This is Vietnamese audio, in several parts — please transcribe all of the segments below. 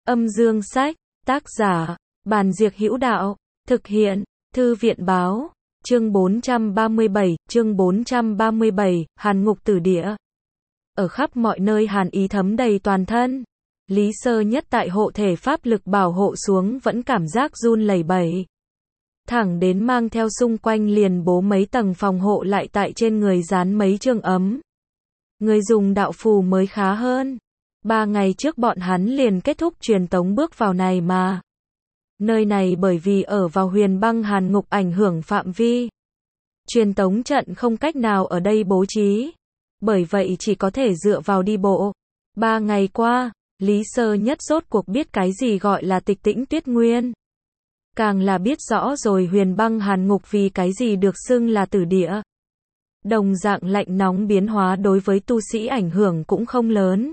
Âm dương sách, tác giả, Bàn Diệc Hữu Đạo, thực hiện, Thư viện Báo, chương 437, Hàn Ngục Tử Địa. Ở khắp mọi nơi hàn ý thấm đầy toàn thân. Lý Sơ Nhất tại hộ thể pháp lực bảo hộ xuống vẫn cảm giác run lẩy bẩy. Thẳng đến mang theo xung quanh liền bố mấy tầng phòng hộ lại tại trên người dán mấy chương ấm. Người dùng đạo phù mới khá hơn. 3 ngày trước bọn hắn liền kết thúc truyền tống bước vào này mà. Nơi này bởi vì ở vào huyền băng hàn ngục ảnh hưởng phạm vi. Truyền tống trận không cách nào ở đây bố trí. Bởi vậy chỉ có thể dựa vào đi bộ. 3 ngày qua, Lý Sơ Nhất rốt cuộc biết cái gì gọi là tịch tĩnh tuyết nguyên. Càng là biết rõ rồi huyền băng hàn ngục vì cái gì được xưng là tử địa. Đồng dạng lạnh nóng biến hóa đối với tu sĩ ảnh hưởng cũng không lớn.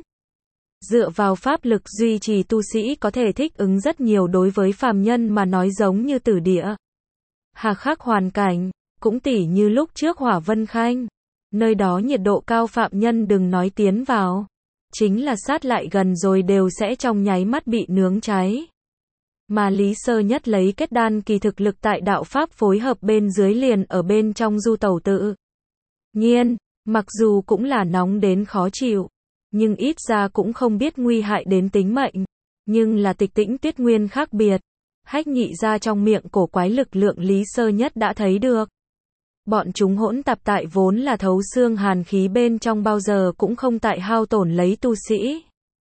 Dựa vào pháp lực duy trì tu sĩ có thể thích ứng rất nhiều đối với phàm nhân mà nói giống như tử địa. Hà khắc hoàn cảnh, cũng tỉ như lúc trước Hỏa Vân Khanh. Nơi đó nhiệt độ cao phạm nhân đừng nói tiến vào. Chính là sát lại gần rồi đều sẽ trong nháy mắt bị nướng cháy. Mà Lý Sơ Nhất lấy kết đan kỳ thực lực tại đạo pháp phối hợp bên dưới liền ở bên trong du tẩu tự nhiên, mặc dù cũng là nóng đến khó chịu, nhưng ít ra cũng không biết nguy hại đến tính mệnh. Nhưng là tịch tĩnh tuyết nguyên khác biệt. Hách nhị ra trong miệng cổ quái lực lượng Lý Sơ Nhất đã thấy được. Bọn chúng hỗn tạp tại vốn là thấu xương hàn khí bên trong bao giờ cũng không tại hao tổn lấy tu sĩ.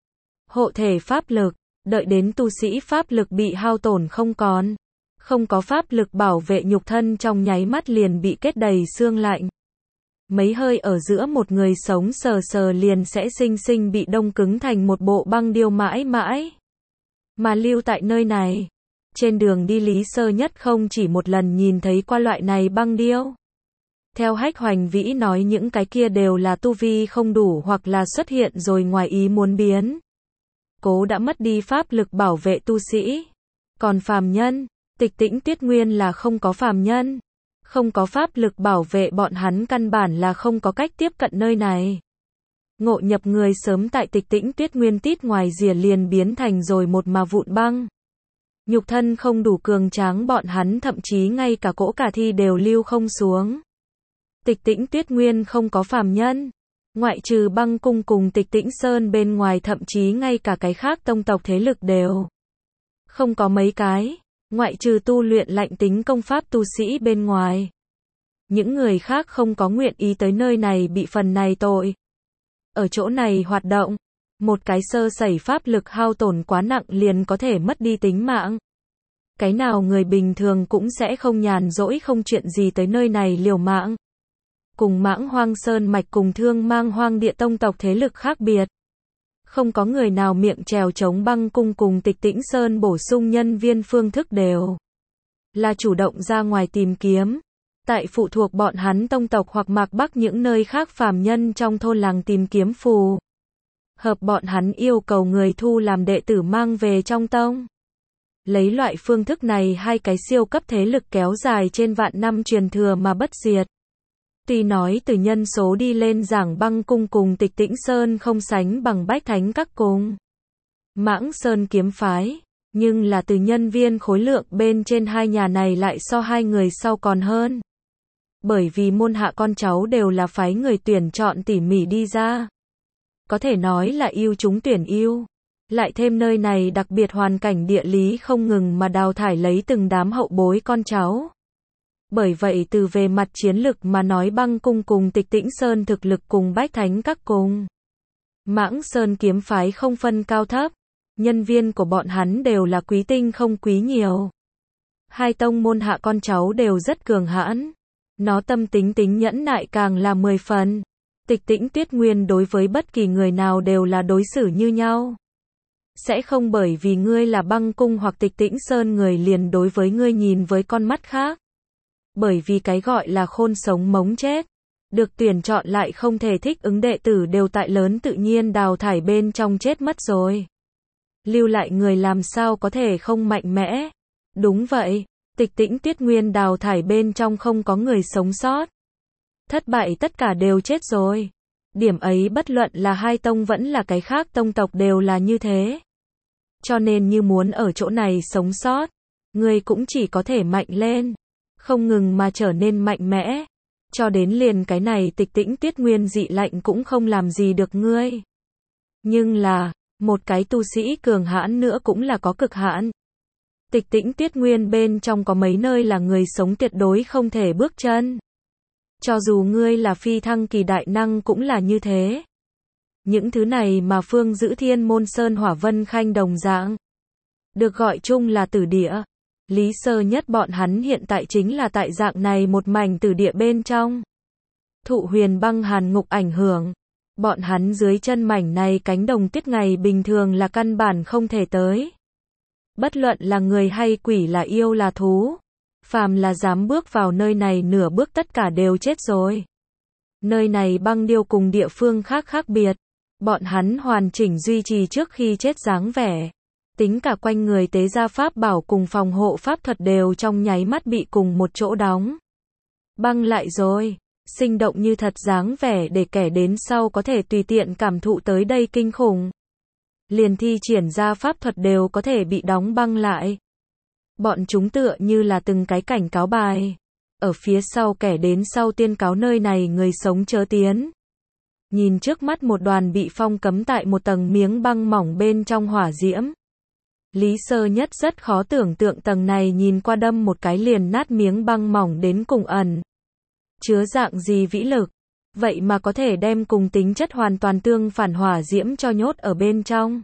Hộ thể pháp lực, đợi đến tu sĩ pháp lực bị hao tổn không còn. Không có pháp lực bảo vệ nhục thân trong nháy mắt liền bị kết đầy xương lạnh. Mấy hơi ở giữa một người sống sờ sờ liền sẽ sinh sinh bị đông cứng thành một bộ băng điêu mãi mãi. Mà lưu tại nơi này, trên đường đi Lý Sơ Nhất không chỉ một lần nhìn thấy qua loại này băng điêu. Theo Hách Hoành Vĩ nói những cái kia đều là tu vi không đủ hoặc là xuất hiện rồi ngoài ý muốn biến. Cố đã mất đi pháp lực bảo vệ tu sĩ. Còn phàm nhân, tịch tĩnh tuyết nguyên là không có phàm nhân. Không có pháp lực bảo vệ bọn hắn căn bản là không có cách tiếp cận nơi này. Ngộ nhập người sớm tại tịch tĩnh tuyết nguyên tít ngoài rìa liền biến thành rồi một mà vụn băng. Nhục thân không đủ cường tráng bọn hắn thậm chí ngay cả cỗ cả thi đều lưu không xuống. Tịch tĩnh tuyết nguyên không có phàm nhân. Ngoại trừ băng cung cùng tịch tĩnh sơn bên ngoài thậm chí ngay cả cái khác tông tộc thế lực đều không có mấy cái. Ngoại trừ tu luyện lạnh tính công pháp tu sĩ bên ngoài. Những người khác không có nguyện ý tới nơi này bị phần này tội. Ở chỗ này hoạt động, một cái sơ sẩy pháp lực hao tổn quá nặng liền có thể mất đi tính mạng. Cái nào người bình thường cũng sẽ không nhàn rỗi không chuyện gì tới nơi này liều mạng. Cùng Mãng Hoang Sơn mạch cùng Thương Mang Hoang địa tông tộc thế lực khác biệt. Không có người nào miệng trèo chống băng cung cùng tịch tĩnh sơn bổ sung nhân viên phương thức đều là chủ động ra ngoài tìm kiếm. Tại phụ thuộc bọn hắn tông tộc hoặc mạc bắc những nơi khác phàm nhân trong thôn làng tìm kiếm phù hợp bọn hắn yêu cầu người thu làm đệ tử mang về trong tông. Lấy loại phương thức này hai cái siêu cấp thế lực kéo dài trên vạn năm truyền thừa mà bất diệt. Tuy nói từ nhân số đi lên giảng băng cung cùng tịch tĩnh sơn không sánh bằng bách thánh các cùng Mãng Sơn kiếm phái, nhưng là từ nhân viên khối lượng bên trên hai nhà này lại so hai người sau còn hơn. Bởi vì môn hạ con cháu đều là phái người tuyển chọn tỉ mỉ đi ra. Có thể nói là ưu chúng tuyển ưu. Lại thêm nơi này đặc biệt hoàn cảnh địa lý không ngừng mà đào thải lấy từng đám hậu bối con cháu. Bởi vậy từ về mặt chiến lực mà nói băng cung cùng tịch tĩnh sơn thực lực cùng bách thánh các cùng Mãng Sơn kiếm phái không phân cao thấp. Nhân viên của bọn hắn đều là quý tinh không quý nhiều. Hai tông môn hạ con cháu đều rất cường hãn. Nó tâm tính tính nhẫn nại càng là 10 phần. Tịch tĩnh tuyết nguyên đối với bất kỳ người nào đều là đối xử như nhau. Sẽ không bởi vì ngươi là băng cung hoặc tịch tĩnh sơn người liền đối với ngươi nhìn với con mắt khác. Bởi vì cái gọi là khôn sống mống chết. Được tuyển chọn lại không thể thích ứng đệ tử đều tại lớn tự nhiên đào thải bên trong chết mất rồi. Lưu lại người làm sao có thể không mạnh mẽ. Đúng vậy, tịch tĩnh tuyết nguyên đào thải bên trong không có người sống sót. Thất bại tất cả đều chết rồi. Điểm ấy bất luận là hai tông vẫn là cái khác tông tộc đều là như thế. Cho nên như muốn ở chỗ này sống sót, ngươi cũng chỉ có thể mạnh lên, không ngừng mà trở nên mạnh mẽ, cho đến liền cái này tịch tĩnh tuyết nguyên dị lạnh cũng không làm gì được ngươi. Nhưng là, một cái tu sĩ cường hãn nữa cũng là có cực hạn. Tịch tĩnh tuyết nguyên bên trong có mấy nơi là người sống tuyệt đối không thể bước chân. Cho dù ngươi là phi thăng kỳ đại năng cũng là như thế. Những thứ này mà Phương Giữ Thiên Môn Sơn Hỏa Vân Khanh đồng dạng, được gọi chung là tử địa. Lý Sơ Nhất bọn hắn hiện tại chính là tại dạng này một mảnh tử địa bên trong. Thụ huyền băng hàn ngục ảnh hưởng, bọn hắn dưới chân mảnh này cánh đồng tuyết ngày bình thường là căn bản không thể tới. Bất luận là người hay quỷ là yêu là thú, phàm là dám bước vào nơi này nửa bước tất cả đều chết rồi. Nơi này băng điêu cùng địa phương khác khác biệt, bọn hắn hoàn chỉnh duy trì trước khi chết dáng vẻ. Tính cả quanh người tế gia pháp bảo cùng phòng hộ pháp thuật đều trong nháy mắt bị cùng một chỗ đóng băng lại rồi, sinh động như thật dáng vẻ để kẻ đến sau có thể tùy tiện cảm thụ tới đây kinh khủng. Liền thi triển ra pháp thuật đều có thể bị đóng băng lại. Bọn chúng tựa như là từng cái cảnh cáo bài. Ở phía sau kẻ đến sau tuyên cáo nơi này người sống chớ tiến. Nhìn trước mắt một đoàn bị phong cấm tại một tầng miếng băng mỏng bên trong hỏa diễm. Lý Sơ Nhất rất khó tưởng tượng tầng này nhìn qua đâm một cái liền nát miếng băng mỏng đến cùng ẩn chứa dạng gì vĩ lực. Vậy mà có thể đem cùng tính chất hoàn toàn tương phản hỏa diễm cho nhốt ở bên trong.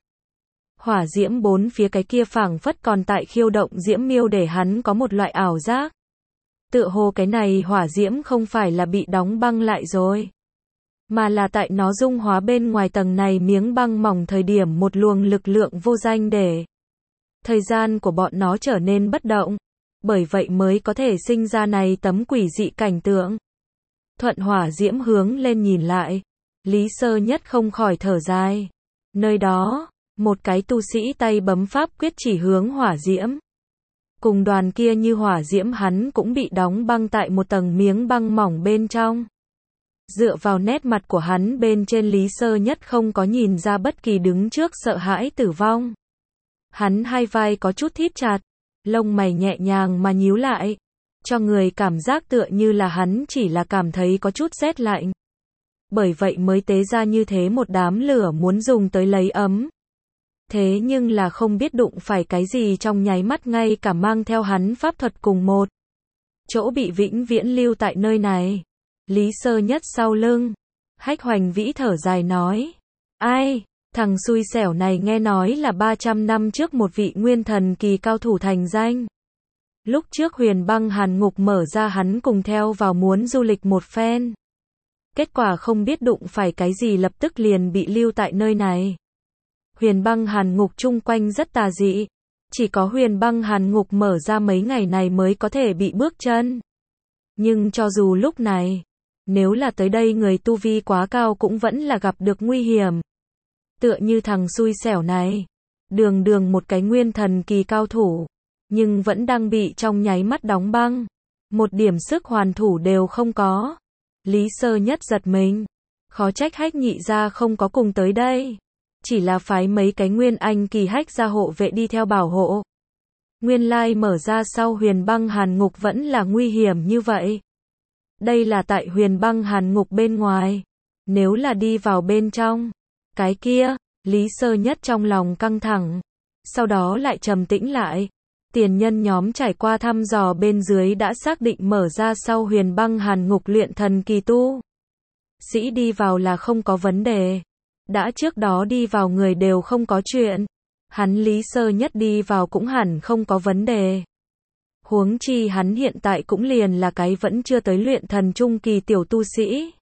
Hỏa diễm bốn phía cái kia phảng phất còn tại khiêu động diễm miêu để hắn có một loại ảo giác. Tựa hồ cái này hỏa diễm không phải là bị đóng băng lại rồi, mà là tại nó dung hóa bên ngoài tầng này miếng băng mỏng thời điểm một luồng lực lượng vô danh để thời gian của bọn nó trở nên bất động. Bởi vậy mới có thể sinh ra này tấm quỷ dị cảnh tượng. Thuận hỏa diễm hướng lên nhìn lại, Lý Sơ Nhất không khỏi thở dài. Nơi đó, một cái tu sĩ tay bấm pháp quyết chỉ hướng hỏa diễm. Cùng đoàn kia như hỏa diễm hắn cũng bị đóng băng tại một tầng miếng băng mỏng bên trong. Dựa vào nét mặt của hắn bên trên Lý Sơ Nhất không có nhìn ra bất kỳ đứng trước sợ hãi tử vong. Hắn hai vai có chút thít chặt, lông mày nhẹ nhàng mà nhíu lại, cho người cảm giác tựa như là hắn chỉ là cảm thấy có chút rét lạnh. Bởi vậy mới tế ra như thế một đám lửa muốn dùng tới lấy ấm. Thế nhưng là không biết đụng phải cái gì trong nháy mắt ngay cả mang theo hắn pháp thuật cùng một chỗ bị vĩnh viễn lưu tại nơi này. Lý Sơ Nhất sau lưng, Hách Hoành Vĩ thở dài nói, ai, thằng xui xẻo này nghe nói là 300 năm trước một vị nguyên thần kỳ cao thủ thành danh. Lúc trước huyền băng hàn ngục mở ra hắn cùng theo vào muốn du lịch một phen. Kết quả không biết đụng phải cái gì lập tức liền bị lưu tại nơi này. Huyền băng hàn ngục chung quanh rất tà dị. Chỉ có huyền băng hàn ngục mở ra mấy ngày này mới có thể bị bước chân. Nhưng cho dù lúc này, nếu là tới đây người tu vi quá cao cũng vẫn là gặp được nguy hiểm. Tựa như thằng xui xẻo này, đường đường một cái nguyên thần kỳ cao thủ, nhưng vẫn đang bị trong nháy mắt đóng băng. Một điểm sức hoàn thủ đều không có. Lý Sơ Nhất giật mình. Khó trách Hách nhị gia không có cùng tới đây. Chỉ là phái mấy cái nguyên anh kỳ Hách gia hộ vệ đi theo bảo hộ. Nguyên lai mở ra sau huyền băng hàn ngục vẫn là nguy hiểm như vậy. Đây là tại huyền băng hàn ngục bên ngoài. Nếu là đi vào bên trong, cái kia, Lý Sơ Nhất trong lòng căng thẳng. Sau đó lại trầm tĩnh lại. Tiền nhân nhóm trải qua thăm dò bên dưới đã xác định mở ra sau huyền băng hàn ngục luyện thần kỳ tu sĩ đi vào là không có vấn đề. Đã trước đó đi vào người đều không có chuyện. Hắn Lý Sơ Nhất đi vào cũng hẳn không có vấn đề. Huống chi hắn hiện tại cũng liền là cái vẫn chưa tới luyện thần trung kỳ tiểu tu sĩ.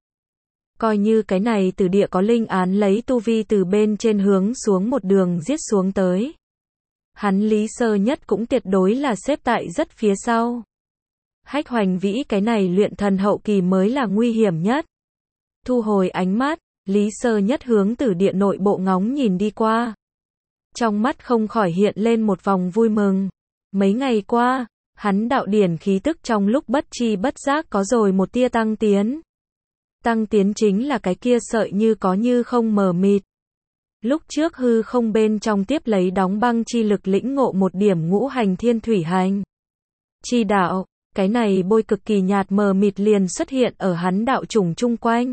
Coi như cái này từ địa có linh án lấy tu vi từ bên trên hướng xuống một đường giết xuống tới. Hắn Lý Sơ Nhất cũng tuyệt đối là xếp tại rất phía sau. Hách Hoành Vĩ cái này luyện thần hậu kỳ mới là nguy hiểm nhất. Thu hồi ánh mắt, Lý Sơ Nhất hướng từ địa nội bộ ngóng nhìn đi qua. Trong mắt không khỏi hiện lên một vòng vui mừng. Mấy ngày qua, hắn đạo điển khí tức trong lúc bất chi bất giác có rồi một tia tăng tiến. Tăng tiến chính là cái kia sợi như có như không mờ mịt. Lúc trước hư không bên trong tiếp lấy đóng băng chi lực lĩnh ngộ một điểm ngũ hành thiên thủy hành chi đạo, cái này bôi cực kỳ nhạt mờ mịt liền xuất hiện ở hắn đạo chủng chung quanh.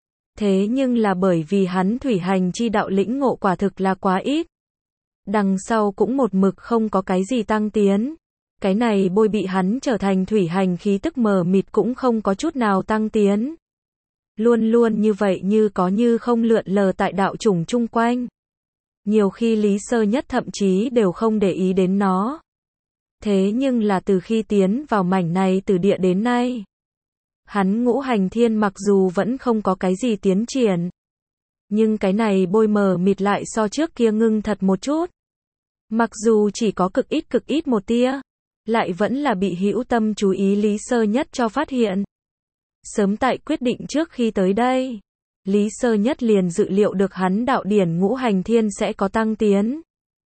Thế nhưng là bởi vì hắn thủy hành chi đạo lĩnh ngộ quả thực là quá ít. Đằng sau cũng một mực không có cái gì tăng tiến. Cái này bôi bị hắn trở thành thủy hành khí tức mờ mịt cũng không có chút nào tăng tiến. Luôn luôn như vậy như có như không lượn lờ tại đạo chủng chung quanh. Nhiều khi Lý Sơ Nhất thậm chí đều không để ý đến nó. Thế nhưng là từ khi tiến vào mảnh này từ địa đến nay, hắn ngũ hành thiên mặc dù vẫn không có cái gì tiến triển, nhưng cái này bôi mờ mịt lại so trước kia ngưng thật một chút. Mặc dù chỉ có cực ít một tia, lại vẫn là bị hữu tâm chú ý Lý Sơ Nhất cho phát hiện. Sớm tại quyết định trước khi tới đây, Lý Sơ Nhất liền dự liệu được hắn đạo điển ngũ hành thiên sẽ có tăng tiến.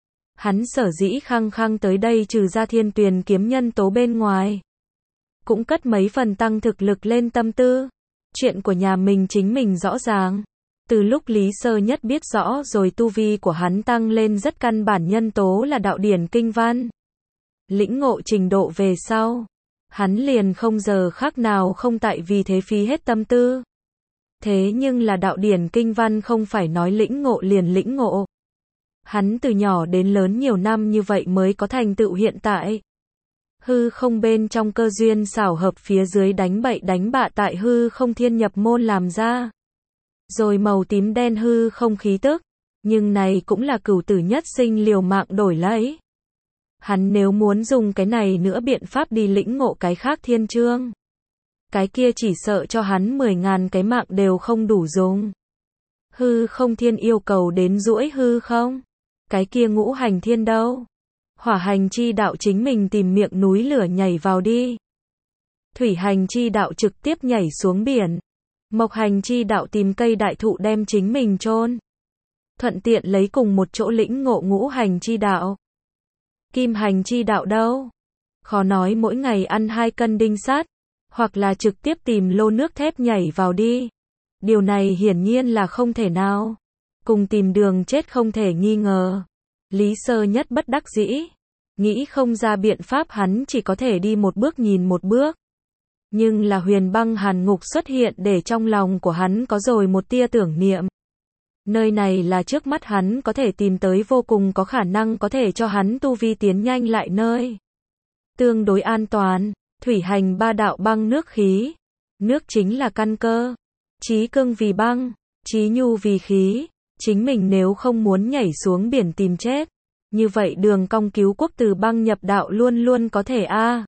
Hắn sở dĩ khăng khăng tới đây trừ ra thiên tuyền kiếm nhân tố bên ngoài, cũng cất mấy phần tăng thực lực lên tâm tư. Chuyện của nhà mình chính mình rõ ràng. Từ lúc Lý Sơ Nhất biết rõ rồi tu vi của hắn tăng lên rất căn bản nhân tố là đạo điển kinh văn. Lĩnh ngộ trình độ về sau, hắn liền không giờ khác nào không tại vì thế phí hết tâm tư. Thế nhưng là đạo điển kinh văn không phải nói lĩnh ngộ liền lĩnh ngộ. Hắn từ nhỏ đến lớn nhiều năm như vậy mới có thành tựu hiện tại. Hư không bên trong cơ duyên xảo hợp phía dưới đánh bậy đánh bạ tại hư không thiên nhập môn làm ra. Rồi màu tím đen hư không khí tức. Nhưng này cũng là cửu tử nhất sinh liều mạng đổi lấy. Hắn nếu muốn dùng cái này nữa biện pháp đi lĩnh ngộ cái khác thiên chương, cái kia chỉ sợ cho hắn 10.000 cái mạng đều không đủ dùng. Hư không thiên yêu cầu đến duỗi hư không? Cái kia ngũ hành thiên đâu? Hỏa hành chi đạo chính mình tìm miệng núi lửa nhảy vào đi. Thủy hành chi đạo trực tiếp nhảy xuống biển. Mộc hành chi đạo tìm cây đại thụ đem chính mình chôn. Thuận tiện lấy cùng một chỗ lĩnh ngộ ngũ hành chi đạo. Kim hành chi đạo đâu? Khó nói mỗi ngày ăn 2 cân đinh sắt, hoặc là trực tiếp tìm lô nước thép nhảy vào đi. Điều này hiển nhiên là không thể nào. Cùng tìm đường chết không thể nghi ngờ. Lý Sơ Nhất bất đắc dĩ. Nghĩ không ra biện pháp hắn chỉ có thể đi một bước nhìn một bước. Nhưng là huyền băng hàn ngục xuất hiện để trong lòng của hắn có rồi một tia tưởng niệm. Nơi này là trước mắt hắn có thể tìm tới vô cùng có khả năng có thể cho hắn tu vi tiến nhanh lại nơi. Tương đối an toàn, thủy hành 3 đạo băng nước khí. Nước chính là căn cơ. Chí cương vì băng, chí nhu vì khí. Chính mình nếu không muốn nhảy xuống biển tìm chết, như vậy đường cong cứu quốc từ băng nhập đạo luôn luôn có thể a.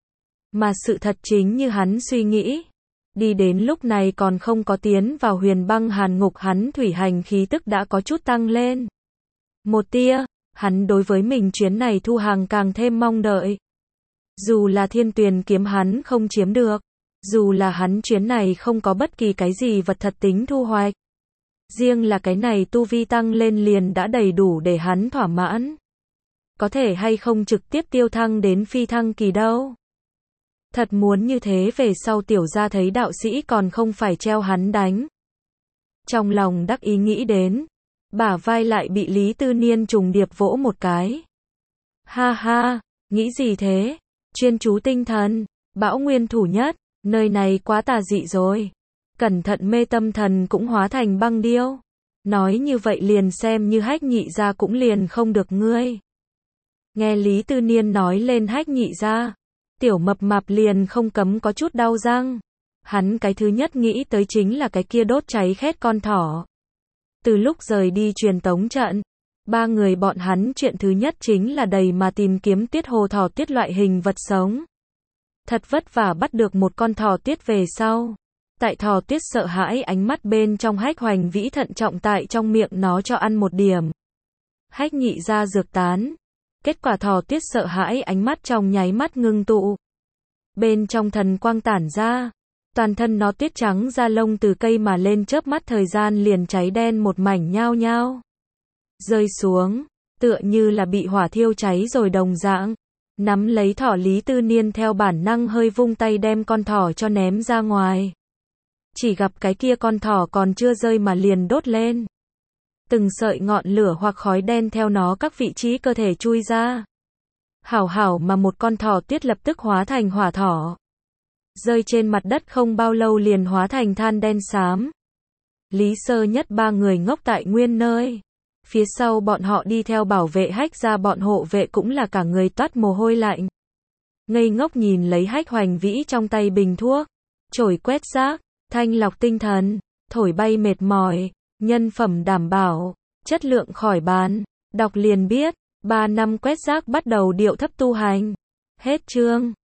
Mà sự thật chính như hắn suy nghĩ. Đi đến lúc này còn không có tiến vào huyền băng hàn ngục hắn thủy hành khí tức đã có chút tăng lên. Một tia, hắn đối với mình chuyến này thu hàng càng thêm mong đợi. Dù là thiên tuyền kiếm hắn không chiếm được, dù là hắn chuyến này không có bất kỳ cái gì vật thật tính thu hoạch. Riêng là cái này tu vi tăng lên liền đã đầy đủ để hắn thỏa mãn. Có thể hay không trực tiếp tiêu thăng đến phi thăng kỳ đâu. Thật muốn như thế về sau tiểu gia thấy đạo sĩ còn không phải treo hắn đánh. Trong lòng đắc ý nghĩ đến, bả vai lại bị Lý Tư Niên trùng điệp vỗ một cái. Ha ha, nghĩ gì thế? Chuyên chú tinh thần, bão nguyên thủ nhất, nơi này quá tà dị rồi. Cẩn thận mê tâm thần cũng hóa thành băng điêu. Nói như vậy liền xem như Hách Nhị gia cũng liền không được ngươi. Nghe Lý Tư Niên nói lên Hách Nhị gia, tiểu mập mạp liền không cấm có chút đau răng. Hắn cái thứ nhất nghĩ tới chính là cái kia đốt cháy khét con thỏ. Từ lúc rời đi truyền tống trận, 3 người bọn hắn chuyện thứ nhất chính là đầy mà tìm kiếm tiết hồ thỏ tiết loại hình vật sống. Thật vất vả bắt được một con thỏ tiết về sau. Tại thỏ tuyết sợ hãi ánh mắt bên trong Hách Hoành Vĩ thận trọng tại trong miệng nó cho ăn một điểm. Hách Nhị gia dược tán. Kết quả thỏ tuyết sợ hãi ánh mắt trong nháy mắt ngưng tụ. Bên trong thần quang tản ra. Toàn thân nó tuyết trắng da lông từ cây mà lên chớp mắt thời gian liền cháy đen một mảnh nhao nhao. Rơi xuống, tựa như là bị hỏa thiêu cháy rồi đồng dạng. Nắm lấy thỏ Lý Tư Niên theo bản năng hơi vung tay đem con thỏ cho ném ra ngoài. Chỉ gặp cái kia con thỏ còn chưa rơi mà liền đốt lên. Từng sợi ngọn lửa hoặc khói đen theo nó các vị trí cơ thể chui ra. Hảo hảo mà một con thỏ tuyết lập tức hóa thành hỏa thỏ. Rơi trên mặt đất không bao lâu liền hóa thành than đen xám. Lý Sơ Nhất ba người ngốc tại nguyên nơi. Phía sau bọn họ đi theo bảo vệ Hách ra, bọn hộ vệ cũng là cả người toát mồ hôi lạnh. Ngây ngốc nhìn lấy Hách Hoành Vĩ trong tay bình thuốc, chổi quét rác, thanh lọc tinh thần, thổi bay mệt mỏi, nhân phẩm đảm bảo, chất lượng khỏi bàn. Đọc liền biết, 3 năm quét rác bắt đầu điệu thấp tu hành. Hết chương.